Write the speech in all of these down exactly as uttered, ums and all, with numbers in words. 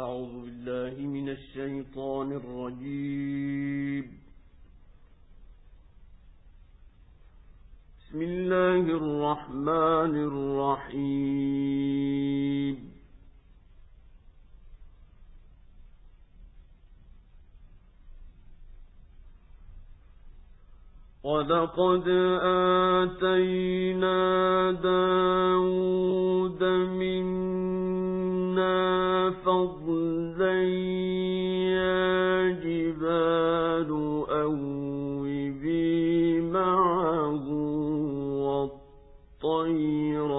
أعوذ بالله من الشيطان الرجيم. بسم الله الرحمن الرحيم. وَلَقَدْ آتَيْنَا دَاوُودَ مِنَّا فَضْلًا يَا جِبَالُ أَوِّبِي مَعَهُ وَالطَّيْرَ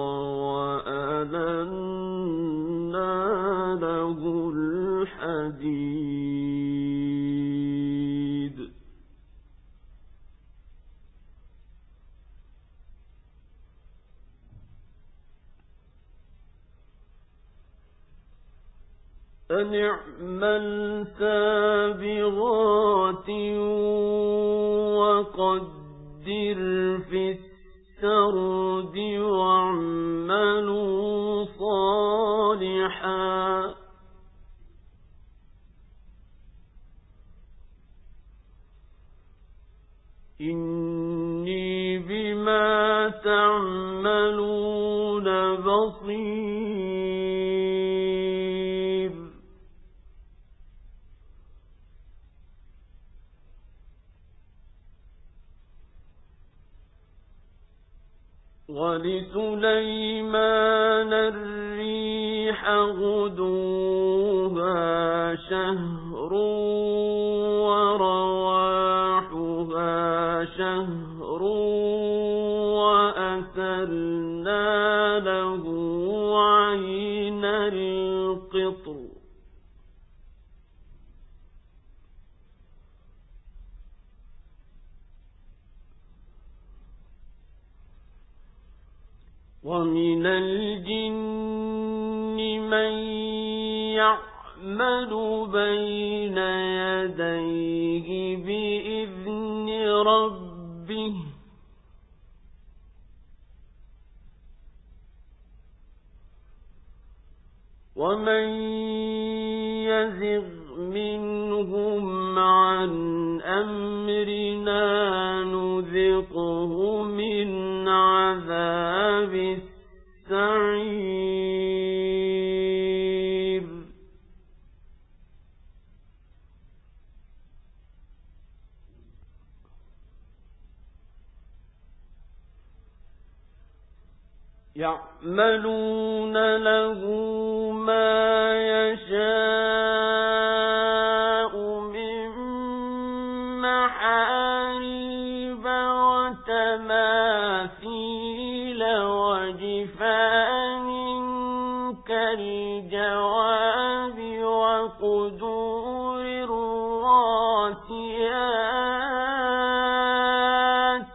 وَأَلَنَّا لَهُ الْحَدِيدَ. أَنِ اعْمَلْ سَابِغَاتٍ وَقَدِّرْ فِي السَّرْدِ وَاعْمَلُوا صَالِحًا إِنِّي بِمَا تَعْمَلُونَ بَصِيرٌ. وَلِسُلَيْمَانَ الرِّيحَ غُدُوُّهَا شَهْرٌ وَرَوَاحُهَا شَهْرٌ وَأَسَلْنَا لَهُ عَيْنَ الْقِطْرِ وَمِنَ الْجِنِّ مَن يَعْمَلُ بَيْنَ يَدَيْهِ بِإِذْنِ رَبِّهِ وَمَن يَزِغْ مِنْهُمْ عَنْ أَمْرِنَا نُذِقْهُ مِنْ عَذَابِ السَّعِيرِ. يَعْمَلُونَ لَهُ مَا يَشَاءُ مِن مَّحَارِيبَ وَتَمَاثِيلَ وَجِفَانٍ كَالْجَوَابِ وَقُدُورٍ رَّاسِيَاتٍ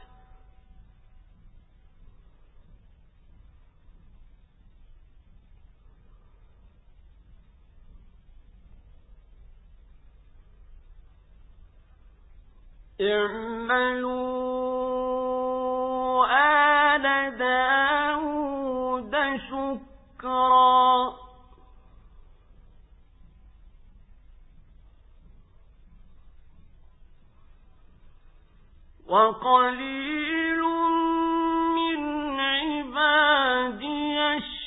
اعْمَلُوا آلَ دَاوُودَ شُكْرًا وَقَلِيلٌ مِّنْ عِبَادِيَ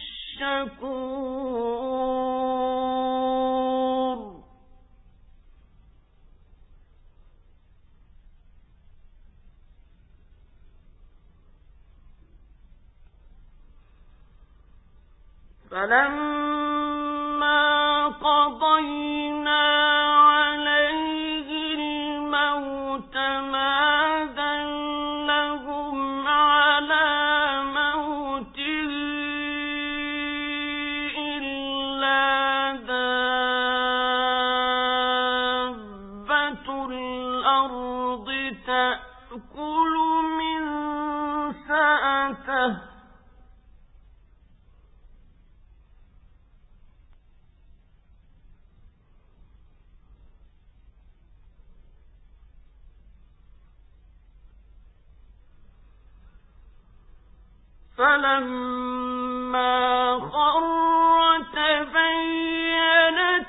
الشَّكُورُ. فَلَمَّا قَضَيْنَا عَلَيْهِ الْمَوْتَ مَا دَلَّهُمْ عَلَىٰ مَوْتِهِ إِلَّا دَابَّةُ الْأَرْضِ تَأْكُلُ مِن سَأَتَهُ فَلَمَّا خَرَّ تَبَيَّنَتْ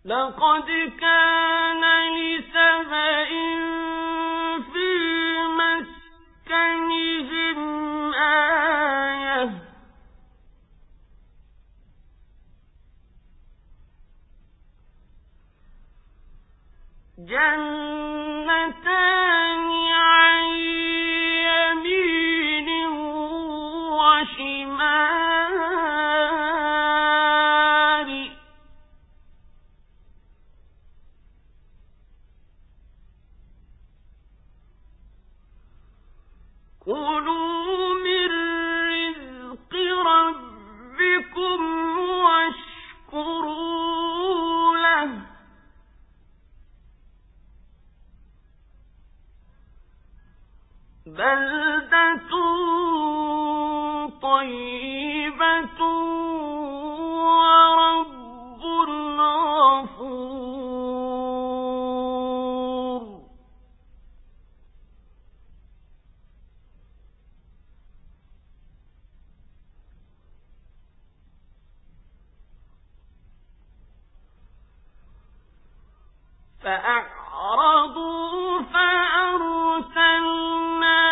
لقد كان لسبإ في مسكنهم آية جنتان عن يمين وشمال كلوا من رزق ربكم واشكروا له بلدة طيبة ورب غفور. فأعرضوا فأرسلنا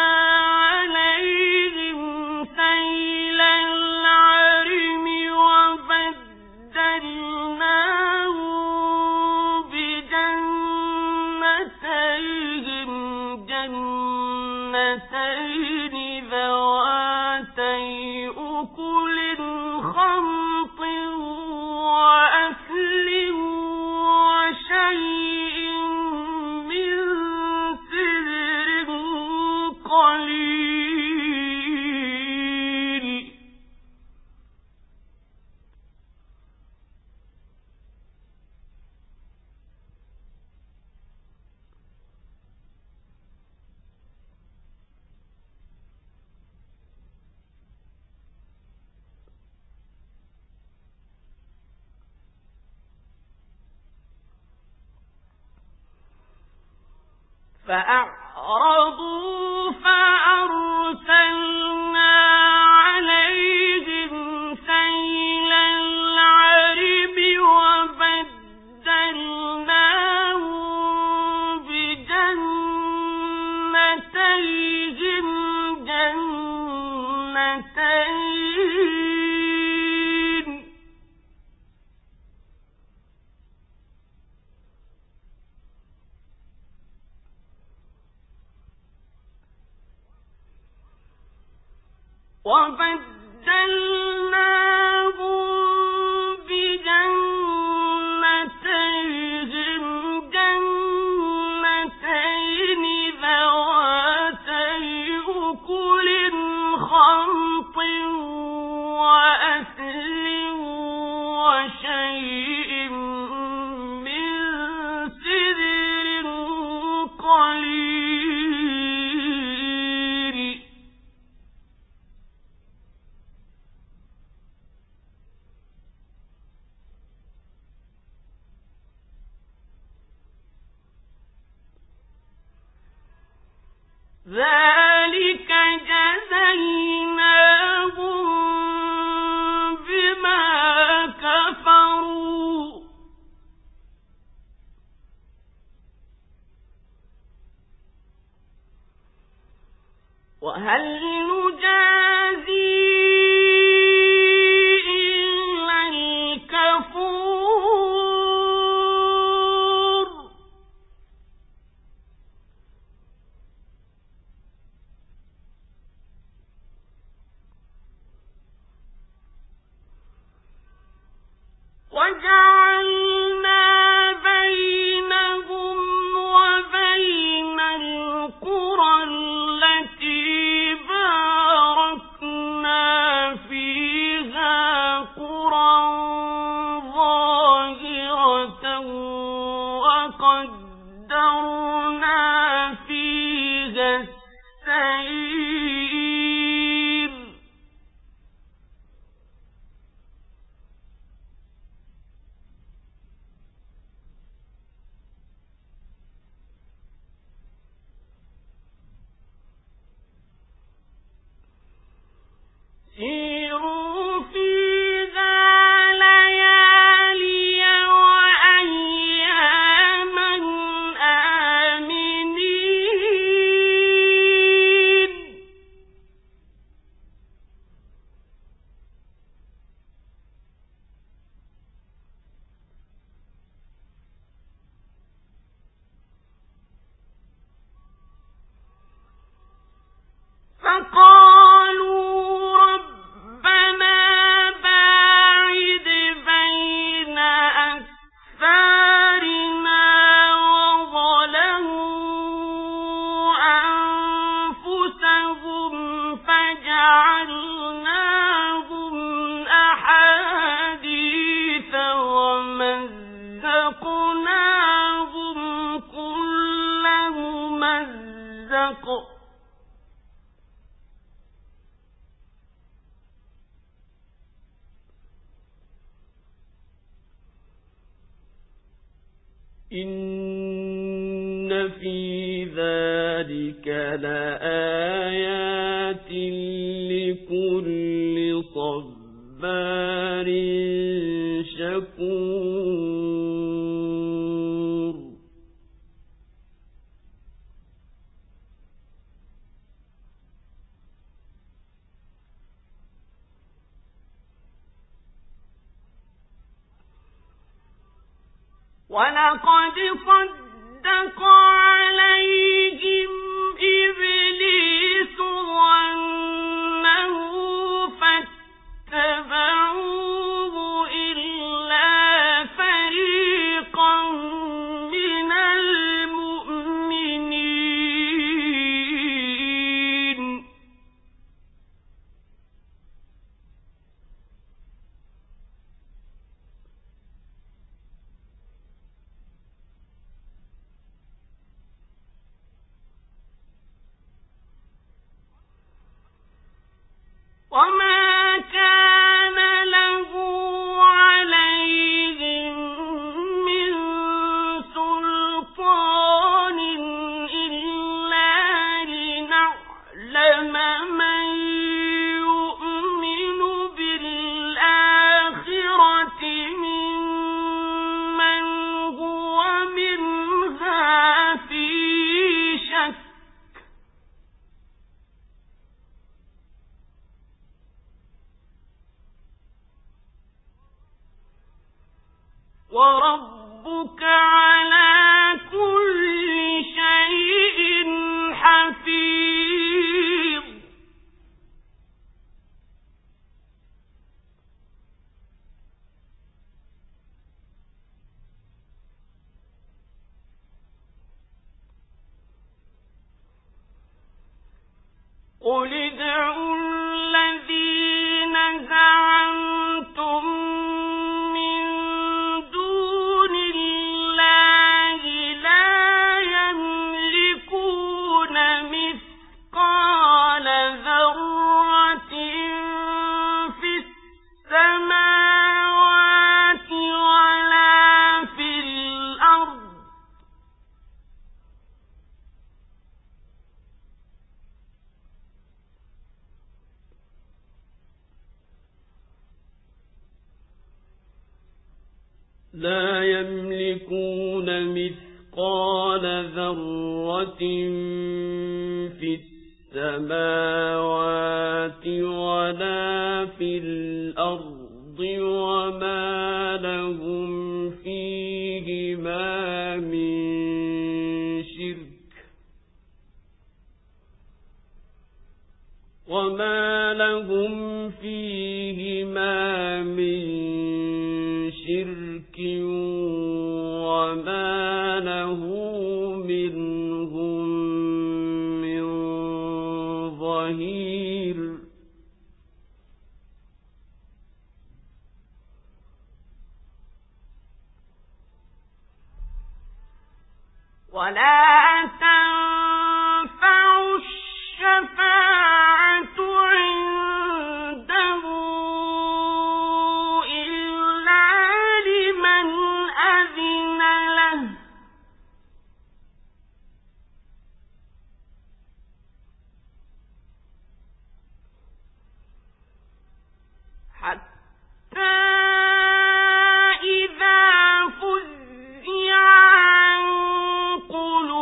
عليهم سيل العرم وبدلناهم بجنتيهم جنتين ذواتي أكل خمط وأثل وشيء من سدر قليل فأعرضوا فأرسلنا عليهم سيل العرم وبدلناهم بجنتيهم جنتين وبدلناهم بجنتيهم جنتين ذواتي أكل خمط وأثل وشيء من سدر قليل ذلك جزيناهم بما كفروا وهل نجازي إلا الكفور وجعلنا بينهم وبين القرى التي باركنا فيها قرى ظاهرة وقدرنا فيها السير سيروا فيها ليالي وأيام إن في ذلك لآيات لكل صبار شكور. ولقد صدق عليهم إبليس ظنه فاتبعوه إلا فريقا من المؤمنين. وما كان له عليهم من سلطان إلا لنعلم من يؤمن بالآخرة ممن هو منها في شك. وربك على كل شيء حفيظ. قل ادعوا الذين زعمتم من دون الله لا يملكون مثقال ذرة في السماوات ولا في الأرض لا يملكون مثقال ذرة في السماوات ولا في الأرض وما لهم فيهما من شرك وما لهم فيهما من شرك وما له منهم من ظهير. ولا تنفع الشفاعة عنده إلا لمن أذن له حتى إذا فزع عن قلوبهم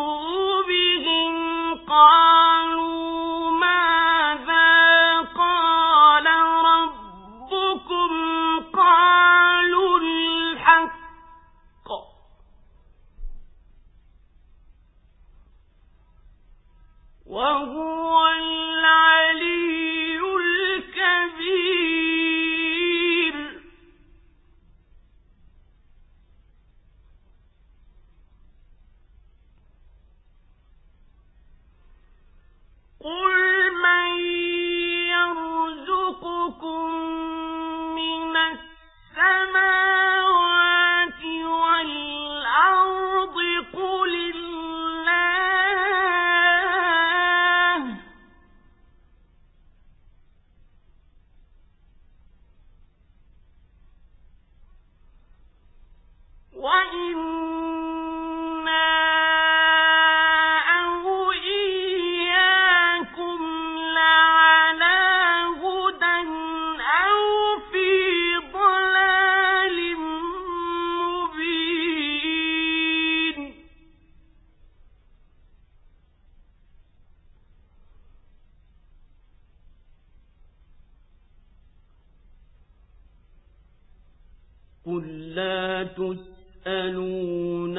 قل لا تسألون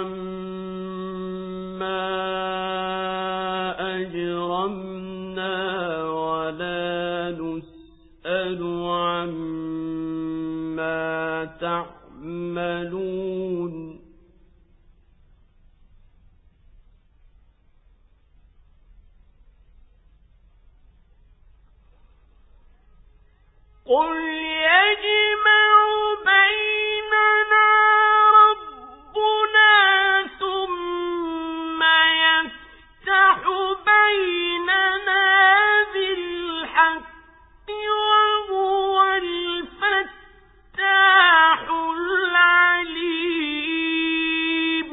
عما أجرمنا ولا نسأل عما تعملون قل يجمع بيننا ربنا ثم يفتح بيننا بالحق وهو الفتاح العليم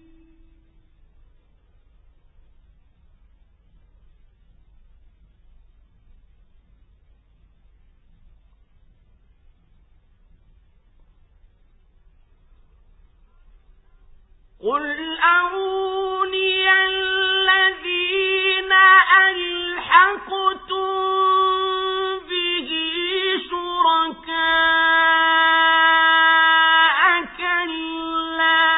قل أروني الذين ألحقتم به شركاء كلا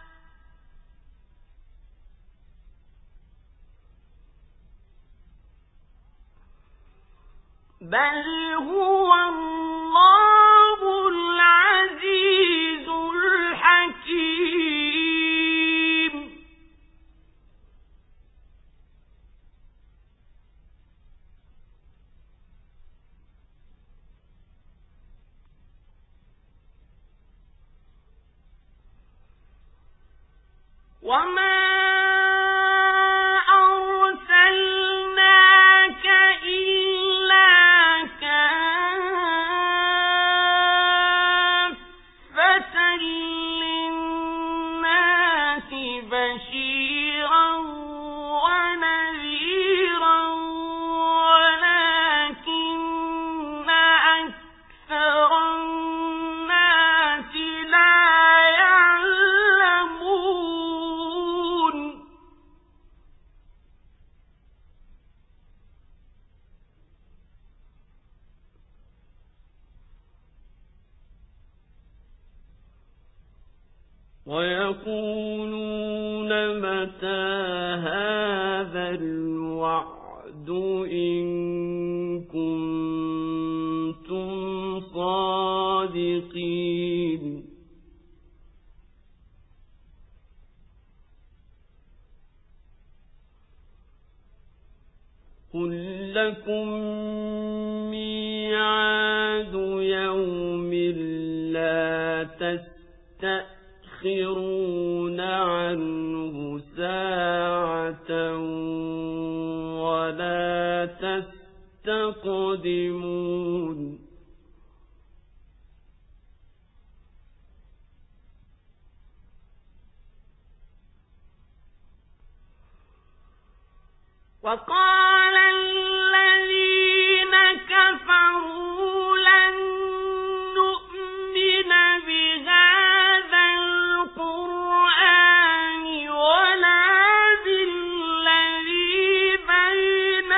بل هو الله العزيز الحكيم وما أرسلناك إلا كافة للناس بشيرا ونذيرا ولكن أكثر الناس لا يعلمون ويقولون متى هذا الوعد إن كنتم صادقين قل لكم ميعاد يوم لا تستأخرون عنه ساعة ولا تستقدمون وقال الذين كفروا لن نؤمن بهذا القرآن ولا بالذي بين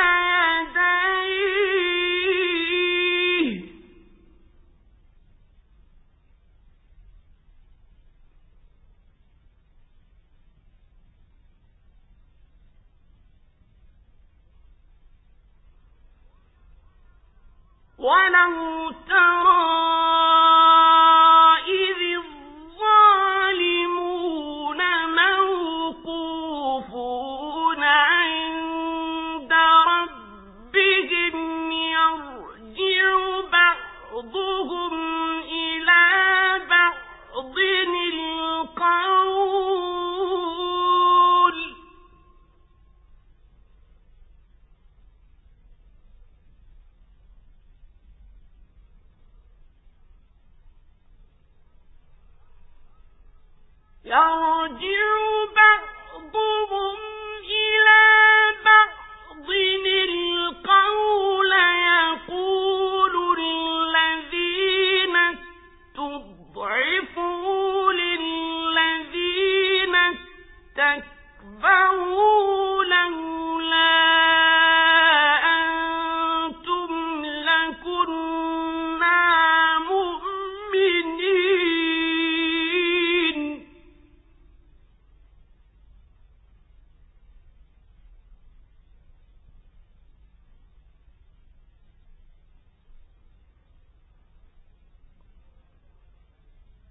يديه ولو ترى إذ الظالمون موقوفون عند ربهم يرجع بعضهم إلى بعض القول يرجع بعضهم إلى بعض القول يقول الذين استضعفوا للذين استكبروا لولا أنتم لكنا مؤمنين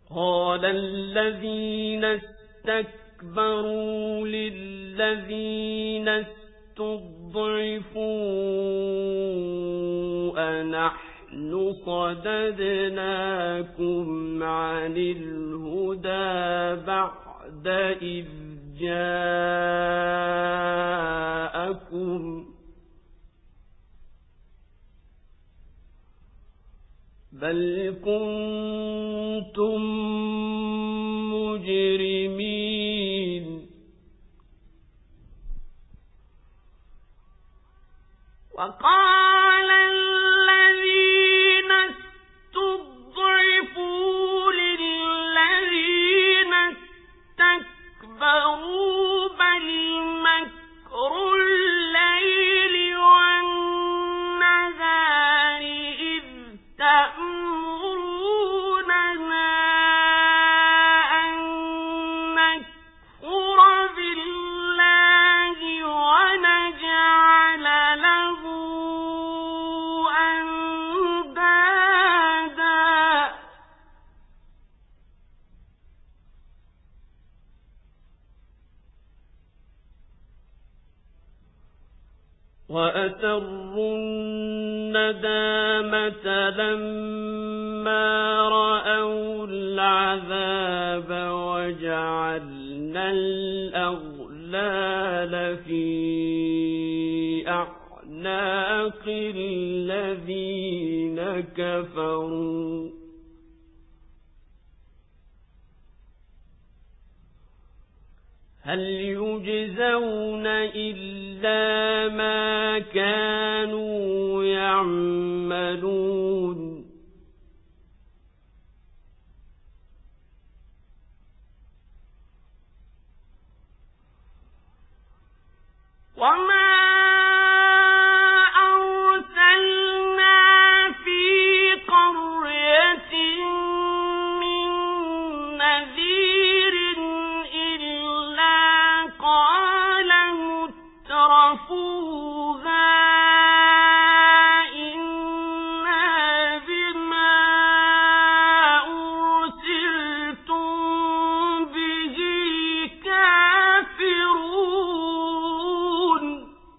قال الذين استكبروا للذين استضعفوا أنحن صددناكم عن الهدى بعد إذ جاءكم بل كنتم مجرمين وقال الذين استضعفوا للذين استكبروا بل مكر الليل والنهار إذ تأمروننا أن نكفر بالله ونجعل له أندادا وأسروا الندامة لما رأوا العذاب وجعلنا الأغلال في أعناق الذين كفروا هل يجزون إلا ما كانوا يعملون وما أرسلنا في قرية من نذير إلا قال مترفوها إنا بما أرسلتم به كافرون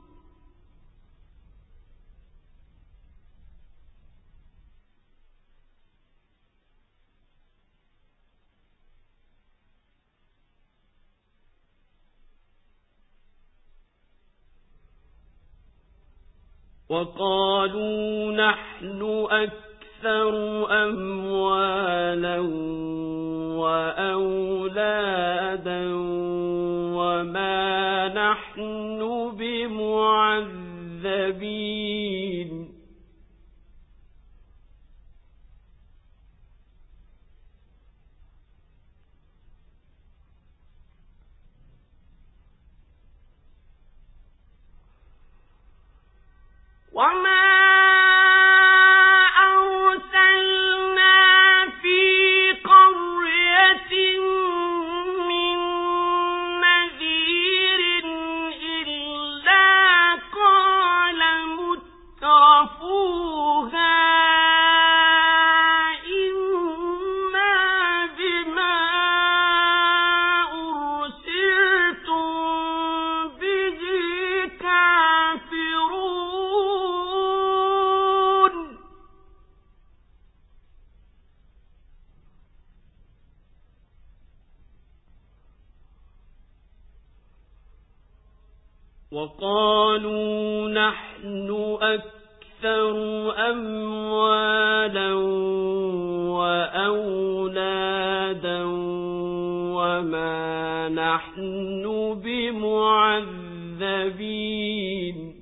وقالوا نحن أكثر أموالا وأولادا وما نحن بمعذبين وما أرسلنا في قرية من نذير إلا قال مترفوها إنا بما أرسلتم به كافرون وقالوا نحن أكثر أموالا وأولادا وما نحن بمعذبين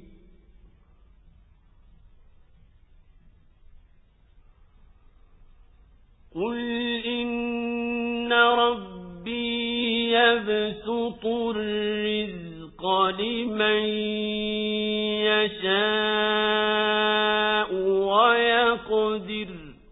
قل إن ربي يبسط الرزق لمن يشاء ويقدر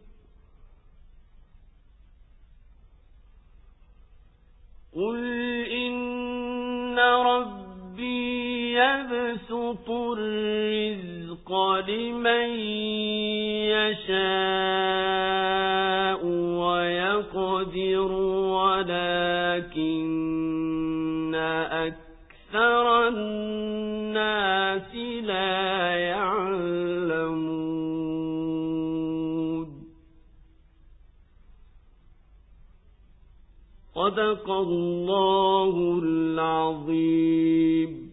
قل إن ربي يبسط الرزق لمن يشاء ويقدر ولكن أكثر الناس لا يعلمون. صدق الله العظيم.